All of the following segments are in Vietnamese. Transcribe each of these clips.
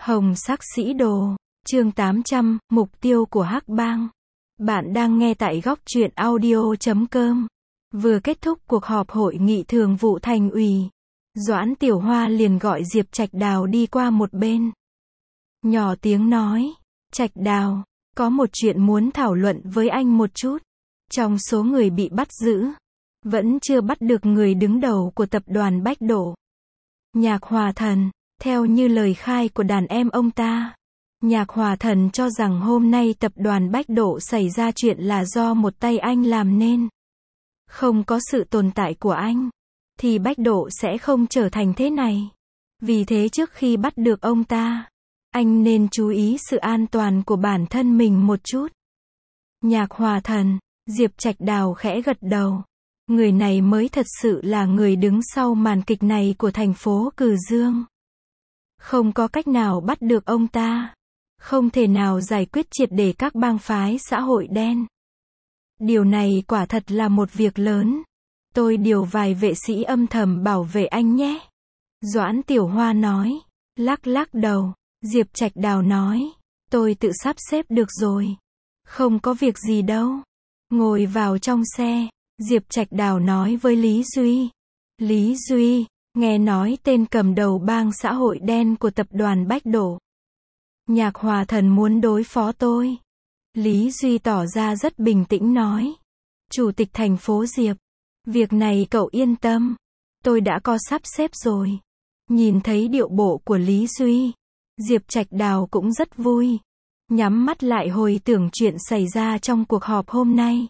Hồng sắc sĩ đồ, chương 800, mục tiêu của Hắc Bang. Bạn đang nghe tại góc truyện audio.com. Vừa kết thúc cuộc họp hội nghị thường vụ thành ủy, Doãn Tiểu Hoa liền gọi Diệp Trạch Đào đi qua một bên. Nhỏ tiếng nói, Trạch Đào, có một chuyện muốn thảo luận với anh một chút. Trong số người bị bắt giữ, vẫn chưa bắt được người đứng đầu của tập đoàn Bách Độ. Nhạc Hòa Thần. Theo như lời khai của đàn em ông ta, Nhạc Hòa Thần cho rằng hôm nay tập đoàn Bách Độ xảy ra chuyện là do một tay anh làm nên. Không có sự tồn tại của anh, thì Bách Độ sẽ không trở thành thế này. Vì thế trước khi bắt được ông ta, anh nên chú ý sự an toàn của bản thân mình một chút. Nhạc Hòa Thần, Diệp Trạch Đào khẽ gật đầu. Người này mới thật sự là người đứng sau màn kịch này của thành phố Cừ Dương. Không có cách nào bắt được ông ta. Không thể nào giải quyết triệt để các bang phái xã hội đen. Điều này quả thật là một việc lớn. Tôi điều vài vệ sĩ âm thầm bảo vệ anh nhé. Doãn Tiểu Hoa nói. Lắc lắc đầu. Diệp Trạch Đào nói. Tôi tự sắp xếp được rồi. Không có việc gì đâu. Ngồi vào trong xe, Diệp Trạch Đào nói với Lý Duy. Lý Duy, nghe nói tên cầm đầu bang xã hội đen của tập đoàn Bách Độ. Nhạc Hòa Thần muốn đối phó tôi. Lý Duy tỏ ra rất bình tĩnh nói. Chủ tịch thành phố Diệp, việc này cậu yên tâm. Tôi đã có sắp xếp rồi. Nhìn thấy điệu bộ của Lý Duy, Diệp Trạch Đào cũng rất vui. Nhắm mắt lại hồi tưởng chuyện xảy ra trong cuộc họp hôm nay.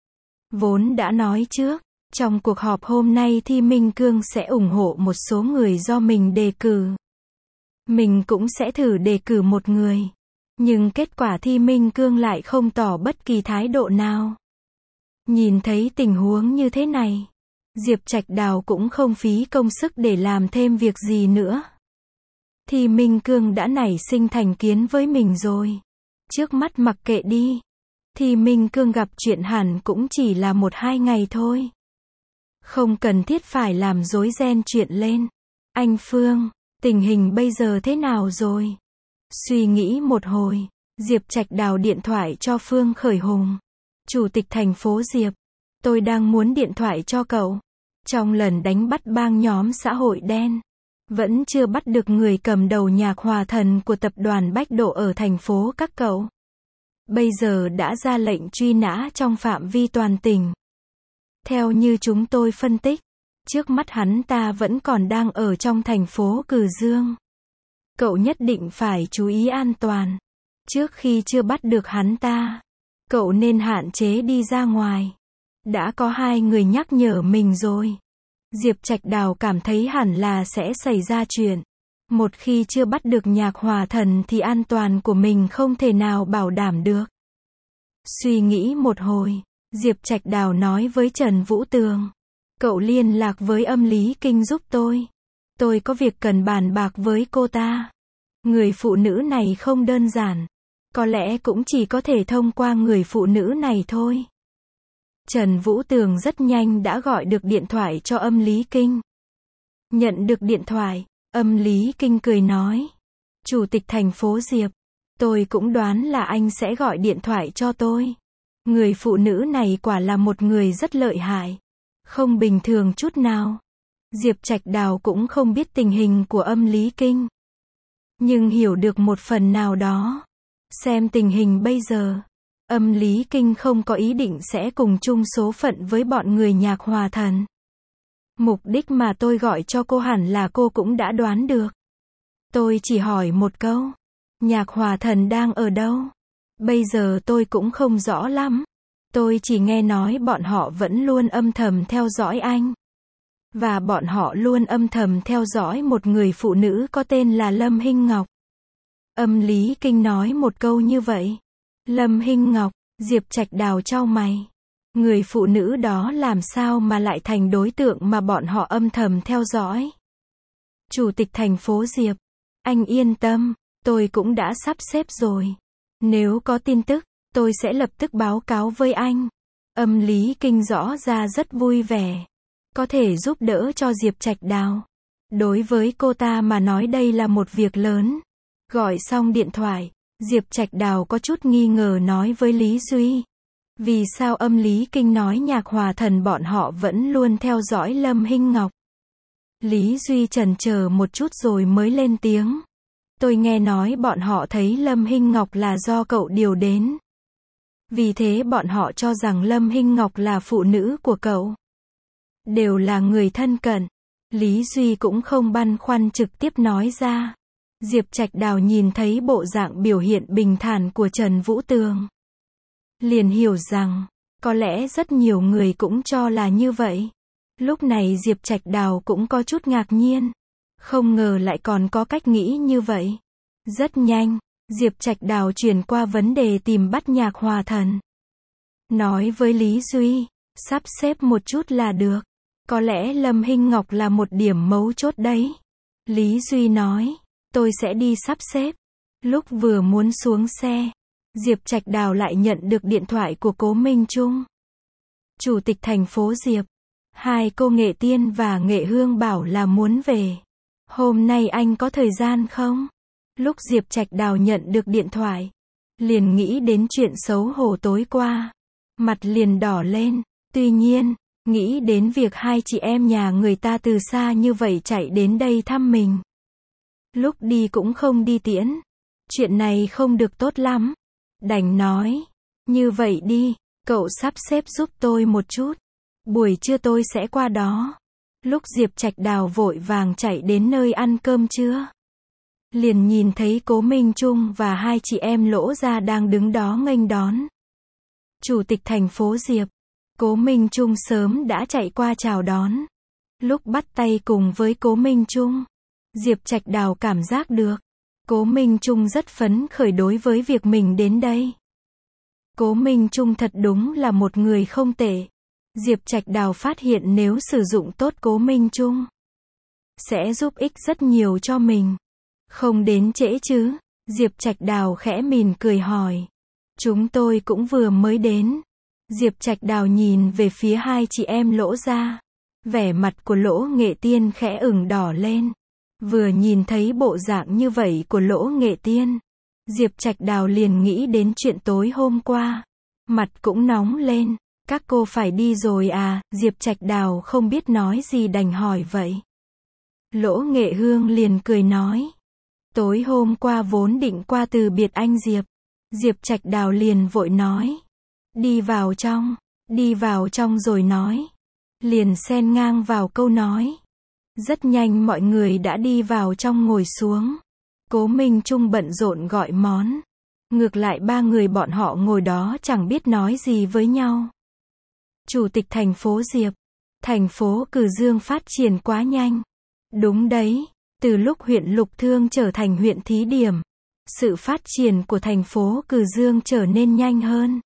Vốn đã nói trước, trong cuộc họp hôm nay Thi Minh Cương sẽ ủng hộ một số người do mình đề cử. Mình cũng sẽ thử đề cử một người. Nhưng kết quả Thi Minh Cương lại không tỏ bất kỳ thái độ nào. Nhìn thấy tình huống như thế này, Diệp Trạch Đào cũng không phí công sức để làm thêm việc gì nữa. Thi Minh Cương đã nảy sinh thành kiến với mình rồi. Trước mắt mặc kệ đi. Thi Minh Cương gặp chuyện hẳn cũng chỉ là 1-2 ngày thôi. Không cần thiết phải làm rối ren chuyện lên. Anh Phương, tình hình bây giờ thế nào rồi? Suy nghĩ một hồi, Diệp Trạch Đào điện thoại cho Phương Khởi Hùng. Chủ tịch thành phố Diệp, tôi đang muốn điện thoại cho cậu. Trong lần đánh bắt bang nhóm xã hội đen, vẫn chưa bắt được người cầm đầu Nhạc Hòa Thần của tập đoàn Bách Độ ở thành phố các cậu. Bây giờ đã ra lệnh truy nã trong phạm vi toàn tỉnh. Theo như chúng tôi phân tích, trước mắt hắn ta vẫn còn đang ở trong thành phố Cừ Dương. Cậu nhất định phải chú ý an toàn. Trước khi chưa bắt được hắn ta, cậu nên hạn chế đi ra ngoài. Đã có 2 người nhắc nhở mình rồi. Diệp Trạch Đào cảm thấy hẳn là sẽ xảy ra chuyện. Một khi chưa bắt được Nhạc Hòa Thần thì an toàn của mình không thể nào bảo đảm được. Suy nghĩ một hồi, Diệp Trạch Đào nói với Trần Vũ Tường. Cậu liên lạc với Âm Lý Kinh giúp tôi. Tôi có việc cần bàn bạc với cô ta. Người phụ nữ này không đơn giản. Có lẽ cũng chỉ có thể thông qua người phụ nữ này thôi. Trần Vũ Tường rất nhanh đã gọi được điện thoại cho Âm Lý Kinh. Nhận được điện thoại, Âm Lý Kinh cười nói. Chủ tịch thành phố Diệp, tôi cũng đoán là anh sẽ gọi điện thoại cho tôi. Người phụ nữ này quả là một người rất lợi hại. Không bình thường chút nào. Diệp Trạch Đào cũng không biết tình hình của Âm Lý Kinh. Nhưng hiểu được một phần nào đó. Xem tình hình bây giờ, Âm Lý Kinh không có ý định sẽ cùng chung số phận với bọn người Nhạc Hòa Thần. Mục đích mà tôi gọi cho cô hẳn là cô cũng đã đoán được. Tôi chỉ hỏi một câu. Nhạc Hòa Thần đang ở đâu? Bây giờ tôi cũng không rõ lắm. Tôi chỉ nghe nói bọn họ vẫn luôn âm thầm theo dõi anh. Và bọn họ luôn âm thầm theo dõi một người phụ nữ có tên là Lâm Hinh Ngọc. Âm Lý Kinh nói một câu như vậy. Lâm Hinh Ngọc, Diệp Trạch Đào chau mày. Người phụ nữ đó làm sao mà lại thành đối tượng mà bọn họ âm thầm theo dõi? Chủ tịch thành phố Diệp, anh yên tâm, tôi cũng đã sắp xếp rồi. Nếu có tin tức, tôi sẽ lập tức báo cáo với anh. Âm Lý Kinh rõ ra rất vui vẻ. Có thể giúp đỡ cho Diệp Trạch Đào. Đối với cô ta mà nói đây là một việc lớn. Gọi xong điện thoại, Diệp Trạch Đào có chút nghi ngờ nói với Lý Duy. Vì sao âm lý kinh nói nhạc hòa thần bọn họ vẫn luôn theo dõi Lâm Hinh Ngọc? Lý Duy chần chờ một chút rồi mới lên tiếng. Tôi nghe nói bọn họ thấy Lâm Hinh Ngọc là do cậu điều đến. Vì thế bọn họ cho rằng Lâm Hinh Ngọc là phụ nữ của cậu. Đều là người thân cận. Lý Duy cũng không băn khoăn trực tiếp nói ra. Diệp Trạch Đào nhìn thấy bộ dạng biểu hiện bình thản của Trần Vũ Tường. Liền hiểu rằng, có lẽ rất nhiều người cũng cho là như vậy. Lúc này Diệp Trạch Đào cũng có chút ngạc nhiên. Không ngờ lại còn có cách nghĩ như vậy. Rất nhanh, Diệp Trạch Đào chuyển qua vấn đề tìm bắt nhạc hòa thần. Nói với Lý Duy, sắp xếp một chút là được. Có lẽ Lâm Hinh Ngọc là một điểm mấu chốt đấy. Lý Duy nói, tôi sẽ đi sắp xếp. Lúc vừa muốn xuống xe, Diệp Trạch Đào lại nhận được điện thoại của Cố Minh Trung. Chủ tịch thành phố Diệp. Hai cô Nghệ Tiên và Nghệ Hương bảo là muốn về. Hôm nay anh có thời gian không? Lúc Diệp Trạch Đào nhận được điện thoại, liền nghĩ đến chuyện xấu hổ tối qua. Mặt liền đỏ lên. Tuy nhiên, nghĩ đến việc hai chị em nhà người ta từ xa như vậy chạy đến đây thăm mình. Lúc đi cũng không đi tiễn. Chuyện này không được tốt lắm. Đành nói, như vậy đi, cậu sắp xếp giúp tôi một chút. Buổi trưa tôi sẽ qua đó. Lúc Diệp Trạch Đào vội vàng chạy đến nơi ăn cơm trưa, liền nhìn thấy Cố Minh Trung và hai chị em Lỗ Gia đang đứng đó nghênh đón. Chủ tịch thành phố Diệp. Cố Minh Trung sớm đã chạy qua chào đón. Lúc bắt tay cùng với Cố Minh Trung, Diệp Trạch Đào cảm giác được Cố Minh Trung rất phấn khởi đối với việc mình đến đây. Cố Minh Trung thật đúng là một người không tệ. Diệp Trạch Đào phát hiện nếu sử dụng tốt Cố Minh Trung, sẽ giúp ích rất nhiều cho mình. Không đến trễ chứ? Diệp Trạch Đào khẽ mỉm cười hỏi. Chúng tôi cũng vừa mới đến. Diệp Trạch Đào nhìn về phía hai chị em Lỗ Gia. Vẻ mặt của Lỗ Nghệ Tiên khẽ ửng đỏ lên. Vừa nhìn thấy bộ dạng như vậy của Lỗ Nghệ Tiên, Diệp Trạch Đào liền nghĩ đến chuyện tối hôm qua. Mặt cũng nóng lên. Các cô phải đi rồi à? Diệp Trạch Đào không biết nói gì đành hỏi vậy. Lỗ Nghệ Hương liền cười nói. Tối hôm qua vốn định qua từ biệt anh Diệp. Diệp Trạch Đào liền vội nói. Đi vào trong rồi nói. Liền xen ngang vào câu nói. Rất nhanh mọi người đã đi vào trong ngồi xuống. Cố Minh Trung bận rộn gọi món. Ngược lại ba người bọn họ ngồi đó chẳng biết nói gì với nhau. Chủ tịch thành phố Diệp. Thành phố Cừ Dương phát triển quá nhanh. Đúng đấy, từ lúc huyện Lục Thương trở thành huyện thí điểm, sự phát triển của thành phố Cừ Dương trở nên nhanh hơn.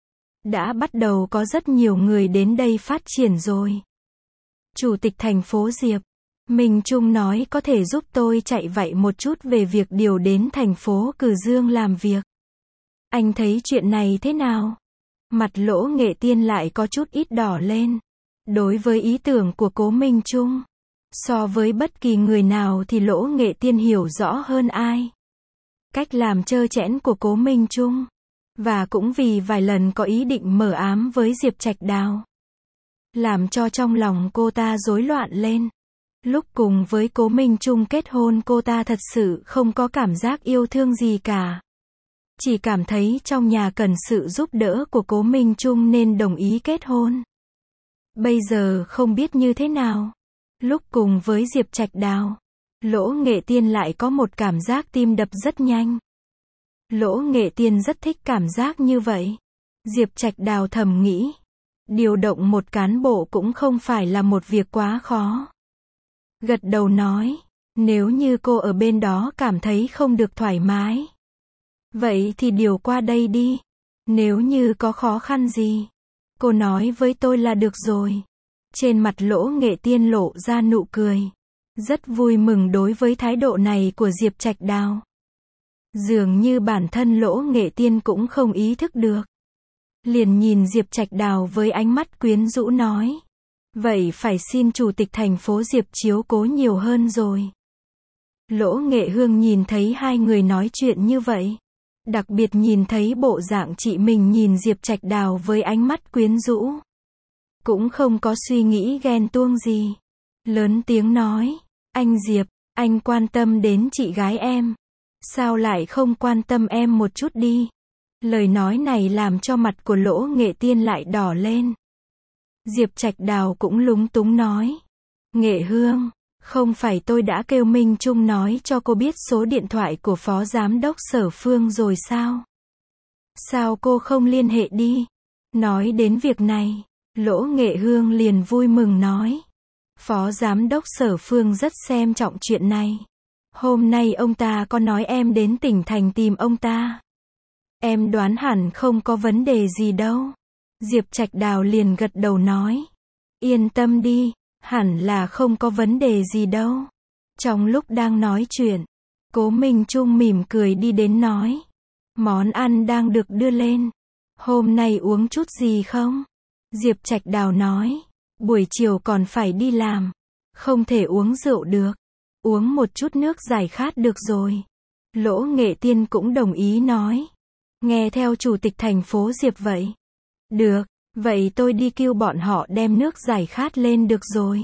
Đã bắt đầu có rất nhiều người đến đây phát triển rồi. Chủ tịch thành phố Diệp. Minh Trung nói có thể giúp tôi chạy vậy một chút về việc điều đến thành phố Cừ Dương làm việc. Anh thấy chuyện này thế nào? Mặt Lỗ Nghệ Tiên lại có chút ít đỏ lên. Đối với ý tưởng của Cố Minh Trung, so với bất kỳ người nào thì Lỗ Nghệ Tiên hiểu rõ hơn ai. Cách làm trơ trẽn của Cố Minh Trung. Và cũng vì vài lần có ý định mờ ám với Diệp Trạch Đào, làm cho trong lòng cô ta rối loạn lên. Lúc cùng với Cố Minh Trung kết hôn cô ta thật sự không có cảm giác yêu thương gì cả. Chỉ cảm thấy trong nhà cần sự giúp đỡ của Cố Minh Trung nên đồng ý kết hôn. Bây giờ không biết như thế nào. Lúc cùng với Diệp Trạch Đào, Lỗ Nghệ Tiên lại có một cảm giác tim đập rất nhanh. Lỗ Nghệ Tiên rất thích cảm giác như vậy. Diệp Trạch Đào thầm nghĩ, điều động một cán bộ cũng không phải là một việc quá khó. Gật đầu nói, nếu như cô ở bên đó cảm thấy không được thoải mái, vậy thì điều qua đây đi. Nếu như có khó khăn gì, cô nói với tôi là được rồi. Trên mặt Lỗ Nghệ Tiên lộ ra nụ cười. Rất vui mừng đối với thái độ này của Diệp Trạch Đào. Dường như bản thân Lỗ Nghệ Tiên cũng không ý thức được. Liền nhìn Diệp Trạch Đào với ánh mắt quyến rũ nói. Vậy phải xin chủ tịch thành phố Diệp chiếu cố nhiều hơn rồi. Lỗ Nghệ Hương nhìn thấy hai người nói chuyện như vậy. Đặc biệt nhìn thấy bộ dạng chị mình nhìn Diệp Trạch Đào với ánh mắt quyến rũ. Cũng không có suy nghĩ ghen tuông gì. Lớn tiếng nói, anh Diệp, anh quan tâm đến chị gái em. Sao lại không quan tâm em một chút đi? Lời nói này làm cho mặt của Lỗ Nghệ Tiên lại đỏ lên. Diệp Trạch Đào cũng lúng túng nói. Nghệ Hương, không phải tôi đã kêu Minh Trung nói cho cô biết số điện thoại của Phó Giám đốc Sở Phương rồi sao? Sao cô không liên hệ đi? Nói đến việc này, Lỗ Nghệ Hương liền vui mừng nói. Phó Giám đốc Sở Phương rất xem trọng chuyện này. Hôm nay ông ta có nói em đến tỉnh thành tìm ông ta. Em đoán hẳn không có vấn đề gì đâu. Diệp Trạch Đào liền gật đầu nói. Yên tâm đi, hẳn là không có vấn đề gì đâu. Trong lúc đang nói chuyện, Cố Minh Trung mỉm cười đi đến nói. Món ăn đang được đưa lên. Hôm nay uống chút gì không? Diệp Trạch Đào nói. Buổi chiều còn phải đi làm. Không thể uống rượu được. Uống một chút nước giải khát được rồi. Lỗ Nghệ Tiên cũng đồng ý nói. Nghe theo chủ tịch thành phố Diệp vậy. Được, vậy tôi đi kêu bọn họ đem nước giải khát lên được rồi.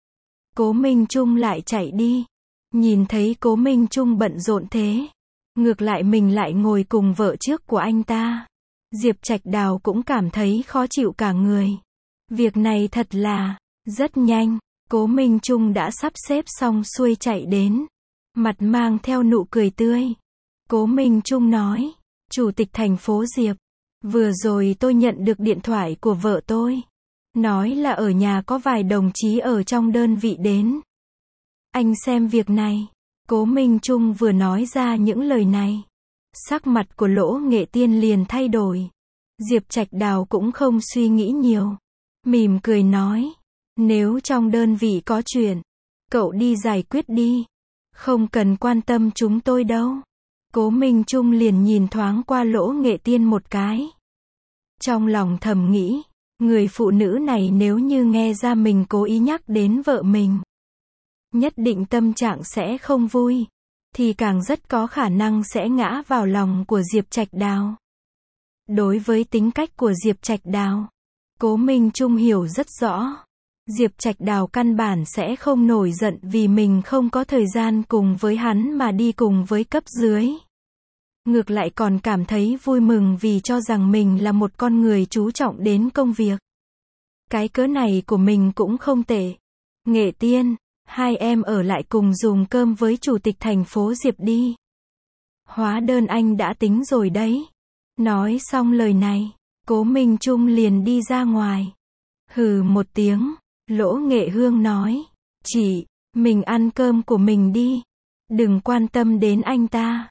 Cố Minh Trung lại chạy đi. Nhìn thấy Cố Minh Trung bận rộn thế. Ngược lại mình lại ngồi cùng vợ trước của anh ta. Diệp Trạch Đào cũng cảm thấy khó chịu cả người. Việc này thật là rất nhanh. Cố Minh Trung đã sắp xếp xong xuôi chạy đến. Mặt mang theo nụ cười tươi. Cố Minh Trung nói. Chủ tịch thành phố Diệp. Vừa rồi tôi nhận được điện thoại của vợ tôi. Nói là ở nhà có vài đồng chí ở trong đơn vị đến. Anh xem việc này. Cố Minh Trung vừa nói ra những lời này. Sắc mặt của Lỗ Nghệ Tiên liền thay đổi. Diệp Trạch Đào cũng không suy nghĩ nhiều. Mỉm cười nói. Nếu trong đơn vị có chuyện, cậu đi giải quyết đi. Không cần quan tâm chúng tôi đâu. Cố Minh Trung liền nhìn thoáng qua Lỗ Nghệ Tiên một cái. Trong lòng thầm nghĩ, người phụ nữ này nếu như nghe ra mình cố ý nhắc đến vợ mình, nhất định tâm trạng sẽ không vui, thì càng rất có khả năng sẽ ngã vào lòng của Diệp Trạch Đào. Đối với tính cách của Diệp Trạch Đào, Cố Minh Trung hiểu rất rõ. Diệp Trạch Đào căn bản sẽ không nổi giận vì mình không có thời gian cùng với hắn mà đi cùng với cấp dưới. Ngược lại còn cảm thấy vui mừng vì cho rằng mình là một con người chú trọng đến công việc. Cái cớ này của mình cũng không tệ. Nghệ Tiên, hai em ở lại cùng dùng cơm với chủ tịch thành phố Diệp đi. Hóa đơn anh đã tính rồi đấy. Nói xong lời này, Cố Minh Trung liền đi ra ngoài. Hừ một tiếng, Lỗ Nghệ Hương nói. Chị, mình ăn cơm của mình đi. Đừng quan tâm đến anh ta.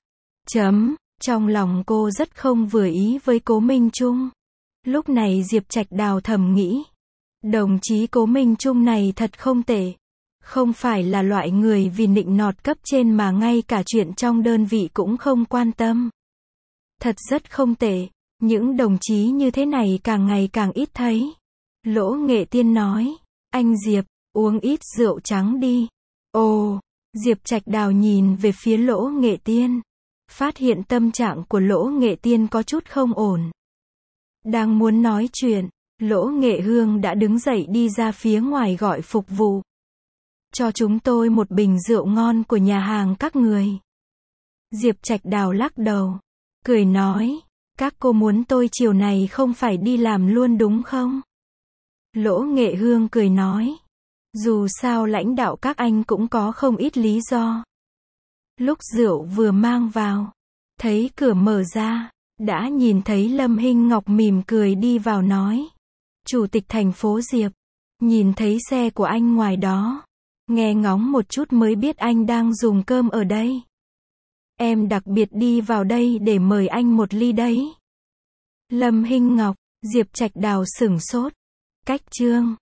Trong lòng cô rất không vừa ý với Cố Minh Trung. Lúc này Diệp Trạch Đào thầm nghĩ. Đồng chí Cố Minh Trung này thật không tệ. Không phải là loại người vì nịnh nọt cấp trên mà ngay cả chuyện trong đơn vị cũng không quan tâm. Thật rất không tệ. Những đồng chí như thế này càng ngày càng ít thấy. Lỗ Nghệ Tiên nói. Anh Diệp, uống ít rượu trắng đi. Ồ, Diệp Trạch Đào nhìn về phía Lỗ Nghệ Tiên. Phát hiện tâm trạng của Lỗ Nghệ Tiên có chút không ổn. Đang muốn nói chuyện, Lỗ Nghệ Hương đã đứng dậy đi ra phía ngoài gọi phục vụ. Cho chúng tôi một bình rượu ngon của nhà hàng các người. Diệp Trạch Đào lắc đầu, cười nói, các cô muốn tôi chiều này không phải đi làm luôn đúng không? Lỗ Nghệ Hương cười nói, dù sao lãnh đạo các anh cũng có không ít lý do. Lúc rượu vừa mang vào, thấy cửa mở ra, đã nhìn thấy Lâm Hinh Ngọc mỉm cười đi vào nói. Chủ tịch thành phố Diệp, nhìn thấy xe của anh ngoài đó. Nghe ngóng một chút mới biết anh đang dùng cơm ở đây. Em đặc biệt đi vào đây để mời anh một ly đấy. Lâm Hinh Ngọc, Diệp Trạch Đào sửng sốt. Cách chương